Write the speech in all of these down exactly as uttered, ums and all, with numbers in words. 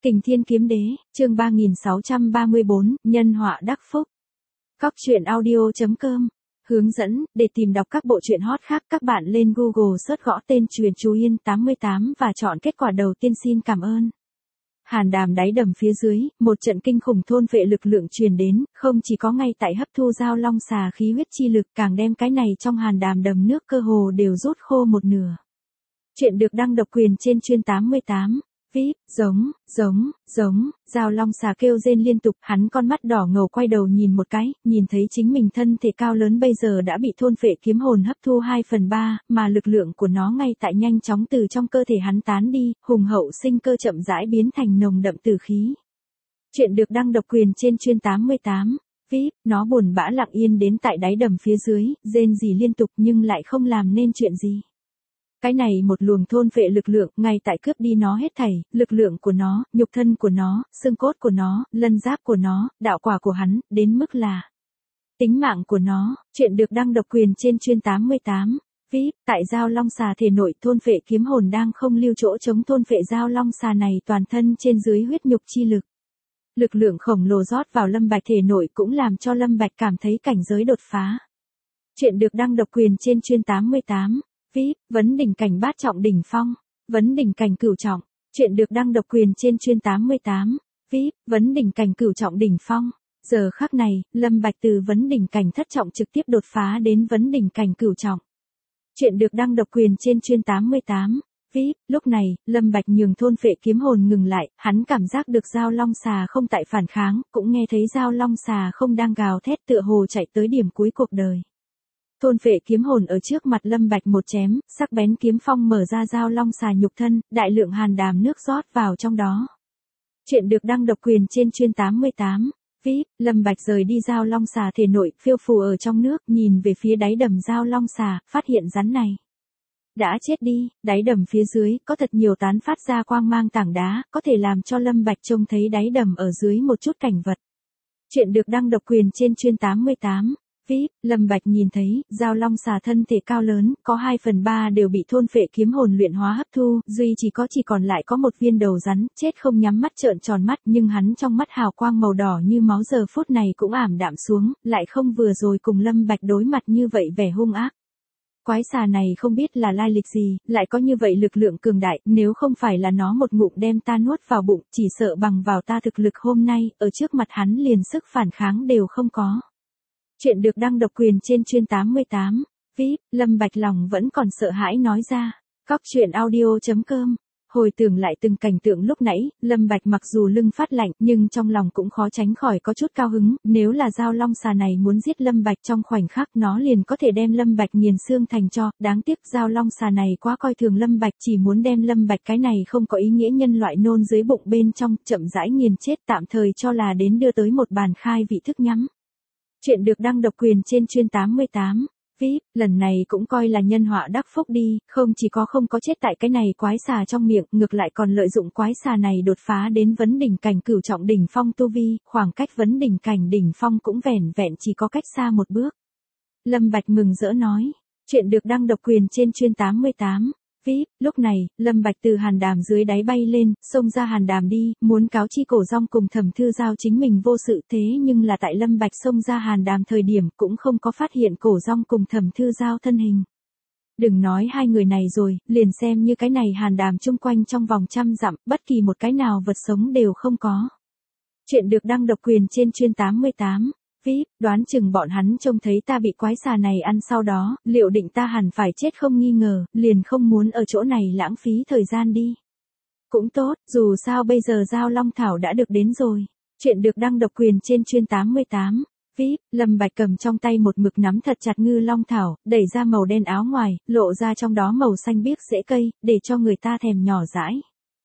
Kình Thiên Kiếm Đế, chương ba nghìn sáu trăm ba mươi bốn, nhân họa đắc phúc. Cóc truyện audio chấm com. Hướng dẫn, để tìm đọc các bộ truyện hot khác các bạn lên Google search gõ tên Truyện Chú Yên tám mươi tám và chọn kết quả đầu tiên. Xin cảm ơn. Hàn Đàm đáy đầm phía dưới, một trận kinh khủng thôn vệ lực lượng truyền đến, không chỉ có ngay tại hấp thu giao long xà khí huyết chi lực, càng đem cái này trong Hàn Đàm đầm nước cơ hồ đều rút khô một nửa. Chuyện được đăng độc quyền trên chuyên tám mươi tám. Vip, giống, giống, giống, giao long xà kêu rên liên tục, hắn con mắt đỏ ngầu quay đầu nhìn một cái, nhìn thấy chính mình thân thể cao lớn bây giờ đã bị thôn phệ kiếm hồn hấp thu hai phần ba, mà lực lượng của nó ngay tại nhanh chóng từ trong cơ thể hắn tán đi, hùng hậu sinh cơ chậm rãi biến thành nồng đậm tử khí. Chuyện được đăng độc quyền trên chuyên tám mươi tám. Vip, nó buồn bã lặng yên đến tại đáy đầm phía dưới, rên rỉ liên tục nhưng lại không làm nên chuyện gì. Cái này một luồng thôn phệ lực lượng, ngay tại cướp đi nó hết thảy, lực lượng của nó, nhục thân của nó, xương cốt của nó, lân giáp của nó, đạo quả của hắn, đến mức là tính mạng của nó. Chuyện được đăng độc quyền trên chuyên tám mươi tám. Vip, tại giao long xà thể nội thôn phệ kiếm hồn đang không lưu chỗ chống thôn phệ giao long xà này toàn thân trên dưới huyết nhục chi lực. Lực lượng khổng lồ rót vào Lâm Bạch thể nội cũng làm cho Lâm Bạch cảm thấy cảnh giới đột phá. Chuyện được đăng độc quyền trên chuyên tám mươi tám. Vip, vấn đỉnh cảnh bát trọng đỉnh phong, vấn đỉnh cảnh cửu trọng. Chuyện được đăng độc quyền trên chuyên tám mươi tám. Vip, vấn đỉnh cảnh cửu trọng đỉnh phong. Giờ khắc này, Lâm Bạch từ vấn đỉnh cảnh thất trọng trực tiếp đột phá đến vấn đỉnh cảnh cửu trọng. Chuyện được đăng độc quyền trên chuyên tám mươi tám. Vip, lúc này, Lâm Bạch nhường thôn phệ kiếm hồn ngừng lại, hắn cảm giác được giao long xà không tại phản kháng, cũng nghe thấy giao long xà không đang gào thét tựa hồ chạy tới điểm cuối cuộc đời. Thôn phệ kiếm hồn ở trước mặt Lâm Bạch một chém, sắc bén kiếm phong mở ra giao long xà nhục thân, đại lượng hàn đàm nước rót vào trong đó. Chuyện được đăng độc quyền trên chuyên tám mươi tám. Vip, Lâm Bạch rời đi giao long xà thể nội, phiêu phù ở trong nước, nhìn về phía đáy đầm giao long xà, phát hiện rắn này đã chết đi. Đáy đầm phía dưới có thật nhiều tán phát ra quang mang tảng đá, có thể làm cho Lâm Bạch trông thấy đáy đầm ở dưới một chút cảnh vật. Chuyện được đăng độc quyền trên chuyên tám mươi tám. Vip, Lâm Bạch nhìn thấy, giao long xà thân thể cao lớn, có hai phần ba đều bị thôn phệ kiếm hồn luyện hóa hấp thu, duy chỉ có chỉ còn lại có một viên đầu rắn, chết không nhắm mắt trợn tròn mắt, nhưng hắn trong mắt hào quang màu đỏ như máu giờ phút này cũng ảm đạm xuống, lại không vừa rồi cùng Lâm Bạch đối mặt như vậy vẻ hung ác. Quái xà này không biết là lai lịch gì, lại có như vậy lực lượng cường đại, nếu không phải là nó một ngụm đem ta nuốt vào bụng, chỉ sợ bằng vào ta thực lực hôm nay, ở trước mặt hắn liền sức phản kháng đều không có. Chuyện được đăng độc quyền trên chuyên tám mươi tám. Vip, Lâm Bạch lòng vẫn còn sợ hãi nói ra. Cóc truyện audio chấm com. Hồi tưởng lại từng cảnh tượng lúc nãy, Lâm Bạch mặc dù lưng phát lạnh nhưng trong lòng cũng khó tránh khỏi có chút cao hứng, nếu là giao long xà này muốn giết Lâm Bạch trong khoảnh khắc nó liền có thể đem Lâm Bạch nghiền xương thành tro, đáng tiếc giao long xà này quá coi thường Lâm Bạch, chỉ muốn đem Lâm Bạch cái này không có ý nghĩa nhân loại nôn dưới bụng bên trong, chậm rãi nghiền chết, tạm thời cho là đến đưa tới một bàn khai vị thức nhắm. Chuyện được đăng độc quyền trên chuyên tám mươi tám. Vip, lần này cũng coi là nhân họa đắc phúc đi, không chỉ có không có chết tại cái này quái xà trong miệng, ngược lại còn lợi dụng quái xà này đột phá đến vấn đỉnh cảnh cửu trọng đỉnh phong tu vi, khoảng cách vấn đỉnh cảnh đỉnh phong cũng vẻn vẹn chỉ có cách xa một bước. Lâm Bạch mừng rỡ nói. Chuyện được đăng độc quyền trên chuyên tám mươi tám. Vip, lúc này, Lâm Bạch từ hàn đàm dưới đáy bay lên, xông ra hàn đàm đi, muốn cáo chi cổ rong cùng Thẩm Thư Giao chính mình vô sự, thế nhưng là tại Lâm Bạch xông ra hàn đàm thời điểm cũng không có phát hiện cổ rong cùng Thẩm Thư Giao thân hình. Đừng nói hai người này rồi, liền xem như cái này hàn đàm chung quanh trong vòng trăm dặm, bất kỳ một cái nào vật sống đều không có. Chuyện được đăng độc quyền trên chuyên tám mươi tám. Vip, đoán chừng bọn hắn trông thấy ta bị quái xà này ăn sau đó, liệu định ta hẳn phải chết không nghi ngờ, liền không muốn ở chỗ này lãng phí thời gian đi. Cũng tốt, dù sao bây giờ giao long thảo đã được đến rồi. Chuyện được đăng độc quyền trên chuyên tám mươi tám. Vip, Lâm Bạch cầm trong tay một mực nắm thật chặt ngư long thảo, đẩy ra màu đen áo ngoài, lộ ra trong đó màu xanh biếc rễ cây, để cho người ta thèm nhỏ dãi.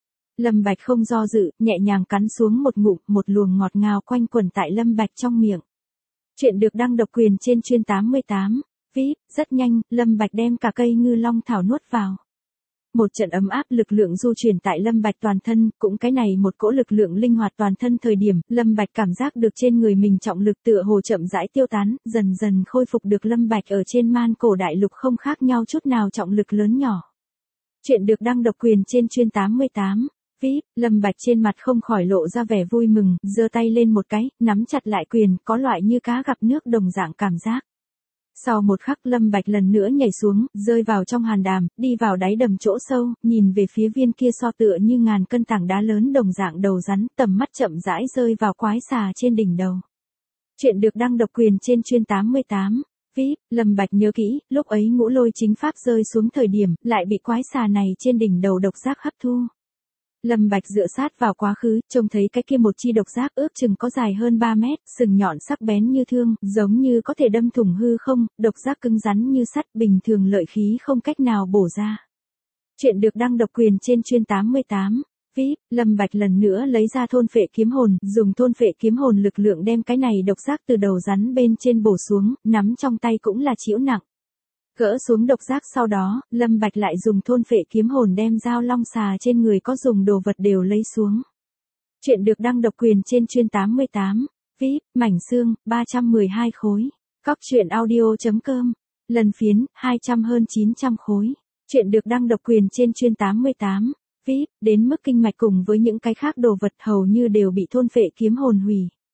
Lâm Bạch không do dự, nhẹ nhàng cắn xuống một ngụm, một luồng ngọt ngào quanh quẩn tại Lâm Bạch trong miệng. Chuyện được đăng độc quyền trên chuyên tám mươi tám. Vip, rất nhanh, Lâm Bạch đem cả cây ngư long thảo nuốt vào. Một trận ấm áp lực lượng du chuyển tại Lâm Bạch toàn thân, cũng cái này một cỗ lực lượng linh hoạt toàn thân thời điểm, Lâm Bạch cảm giác được trên người mình trọng lực tựa hồ chậm rãi tiêu tán, dần dần khôi phục được Lâm Bạch ở trên man cổ đại lục không khác nhau chút nào trọng lực lớn nhỏ. Chuyện được đăng độc quyền trên chuyên tám mươi tám. vê i pê, Lâm Bạch trên mặt không khỏi lộ ra vẻ vui mừng, giơ tay lên một cái, nắm chặt lại quyền, có loại như cá gặp nước đồng dạng cảm giác. Sau một khắc Lâm Bạch lần nữa nhảy xuống, rơi vào trong hàn đàm, đi vào đáy đầm chỗ sâu, nhìn về phía viên kia so tựa như ngàn cân tảng đá lớn đồng dạng đầu rắn, tầm mắt chậm rãi rơi vào quái xà trên đỉnh đầu. Chuyện được đăng độc quyền trên chuyên tám mươi tám. vê i pê, Lâm Bạch nhớ kỹ, lúc ấy ngũ lôi chính pháp rơi xuống thời điểm, lại bị quái xà này trên đỉnh đầu độc giác hấp thu. Lâm Bạch dựa sát vào quá khứ, trông thấy cái kia một chi độc giác ước chừng có dài hơn ba mét, sừng nhọn sắc bén như thương, giống như có thể đâm thủng hư không, độc giác cứng rắn như sắt, bình thường lợi khí không cách nào bổ ra. Chuyện được đăng độc quyền trên chuyên tám mươi tám. vê i pê, Lâm Bạch lần nữa lấy ra thôn phệ kiếm hồn, dùng thôn phệ kiếm hồn lực lượng đem cái này độc giác từ đầu rắn bên trên bổ xuống, nắm trong tay cũng là chịu nặng. Gỡ xuống độc giác sau đó, Lâm Bạch lại dùng thôn phệ kiếm hồn đem dao long xà trên người có dùng đồ vật đều lấy xuống. Chuyện được đăng độc quyền trên chuyên tám mươi tám. vê i pê, mảnh xương, ba trăm mười hai khối. Cóc truyện audio chấm com. Lần phiến, hai trăm hơn chín trăm khối. Chuyện được đăng độc quyền trên chuyên tám mươi tám. vê i pê, đến mức kinh mạch cùng với những cái khác đồ vật hầu như đều bị thôn phệ kiếm hồn hủy.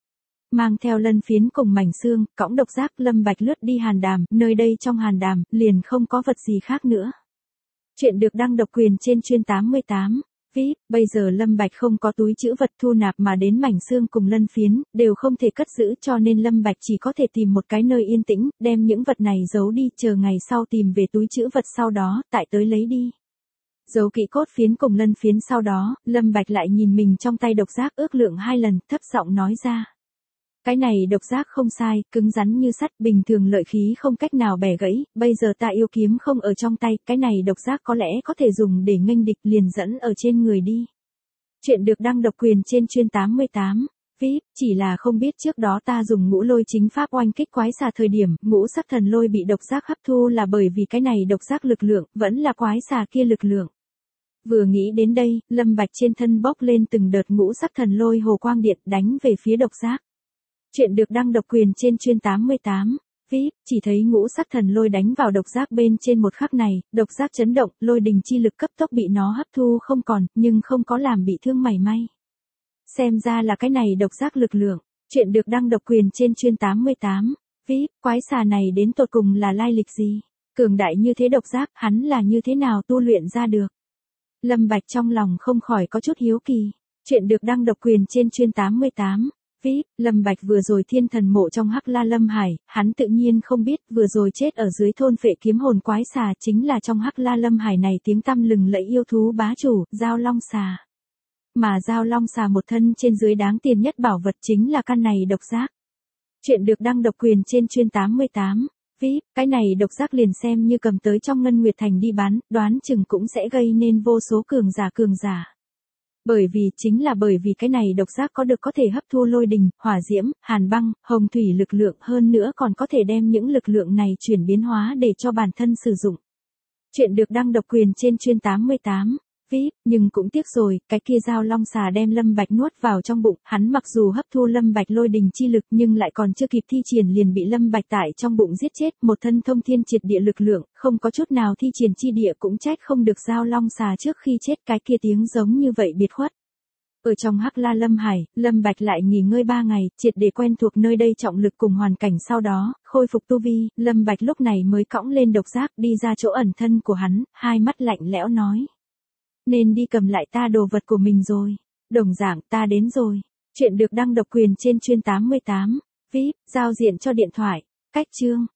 Mang theo lân phiến cùng mảnh xương, cõng độc giác Lâm Bạch lướt đi hàn đàm, nơi đây trong hàn đàm, liền không có vật gì khác nữa. Chuyện được đăng độc quyền trên chuyên tám mươi tám. vê i pê, bây giờ Lâm Bạch không có túi trữ vật thu nạp mà đến mảnh xương cùng lân phiến, đều không thể cất giữ cho nên Lâm Bạch chỉ có thể tìm một cái nơi yên tĩnh, đem những vật này giấu đi, chờ ngày sau tìm về túi trữ vật sau đó, tại tới lấy đi. Giấu kỹ cốt phiến cùng lân phiến sau đó, Lâm Bạch lại nhìn mình trong tay độc giác ước lượng hai lần, thấp giọng nói ra. Cái này độc giác không sai, cứng rắn như sắt, bình thường lợi khí không cách nào bẻ gãy, bây giờ ta yêu kiếm không ở trong tay, cái này độc giác có lẽ có thể dùng để nghênh địch, liền dẫn ở trên người đi. Chuyện được đăng độc quyền trên chuyên tám mươi tám. vê i pê, chỉ là không biết trước đó ta dùng ngũ lôi chính pháp oanh kích quái xà thời điểm, ngũ sắc thần lôi bị độc giác hấp thu là bởi vì cái này độc giác lực lượng, vẫn là quái xà kia lực lượng. Vừa nghĩ đến đây, Lâm Bạch trên thân bốc lên từng đợt ngũ sắc thần lôi hồ quang điện đánh về phía độc giác. Chuyện được đăng độc quyền trên chuyên tám mươi tám. vê i pê, chỉ thấy ngũ sắc thần lôi đánh vào độc giác bên trên một khắc này, độc giác chấn động, lôi đình chi lực cấp tốc bị nó hấp thu không còn, nhưng không có làm bị thương mảy may. Xem ra là cái này độc giác lực lượng. Chuyện được đăng độc quyền trên chuyên tám mươi tám. vê i pê, quái xà này đến tột cùng là lai lịch gì? Cường đại như thế độc giác, hắn là như thế nào tu luyện ra được? Lâm Bạch trong lòng không khỏi có chút hiếu kỳ. Chuyện được đăng độc quyền trên chuyên tám mươi tám. vê i pê, Lâm Bạch vừa rồi thiên thần mộ trong Hắc La Lâm Hải, hắn tự nhiên không biết vừa rồi chết ở dưới thôn phệ kiếm hồn quái xà chính là trong Hắc La Lâm Hải này tiếng tăm lừng lẫy yêu thú bá chủ, Dao Long xà. Mà Dao Long xà một thân trên dưới đáng tiền nhất bảo vật chính là căn này độc giác. Chuyện được đăng độc quyền trên chuyên tám mươi tám. vê i pê, cái này độc giác liền xem như cầm tới trong Ngân Nguyệt Thành đi bán, đoán chừng cũng sẽ gây nên vô số cường giả cường giả. Bởi vì, chính là bởi vì cái này độc giác có được có thể hấp thu lôi đình, hỏa diễm, hàn băng, hồng thủy lực lượng, hơn nữa còn có thể đem những lực lượng này chuyển biến hóa để cho bản thân sử dụng. Chuyện được đăng độc quyền trên chuyên tám mươi tám. vê i pê, nhưng cũng tiếc rồi, cái kia Dao Long xà đem Lâm Bạch nuốt vào trong bụng, hắn mặc dù hấp thu Lâm Bạch lôi đình chi lực nhưng lại còn chưa kịp thi triển liền bị Lâm Bạch tại trong bụng giết chết, một thân thông thiên triệt địa lực lượng, không có chút nào thi triển chi địa cũng trách không được Dao Long xà trước khi chết cái kia tiếng giống như vậy biệt khuất. Ở trong Hắc La Lâm Hải, Lâm Bạch lại nghỉ ngơi ba ngày, triệt để quen thuộc nơi đây trọng lực cùng hoàn cảnh sau đó, khôi phục tu vi, Lâm Bạch lúc này mới cõng lên độc giác đi ra chỗ ẩn thân của hắn, hai mắt lạnh lẽo nói. Nên đi cầm lại ta đồ vật của mình rồi. Đồng dạng ta đến rồi. Chuyện được đăng độc quyền trên chuyên tám mươi tám. vê i pê, giao diện cho điện thoại. Cách chương.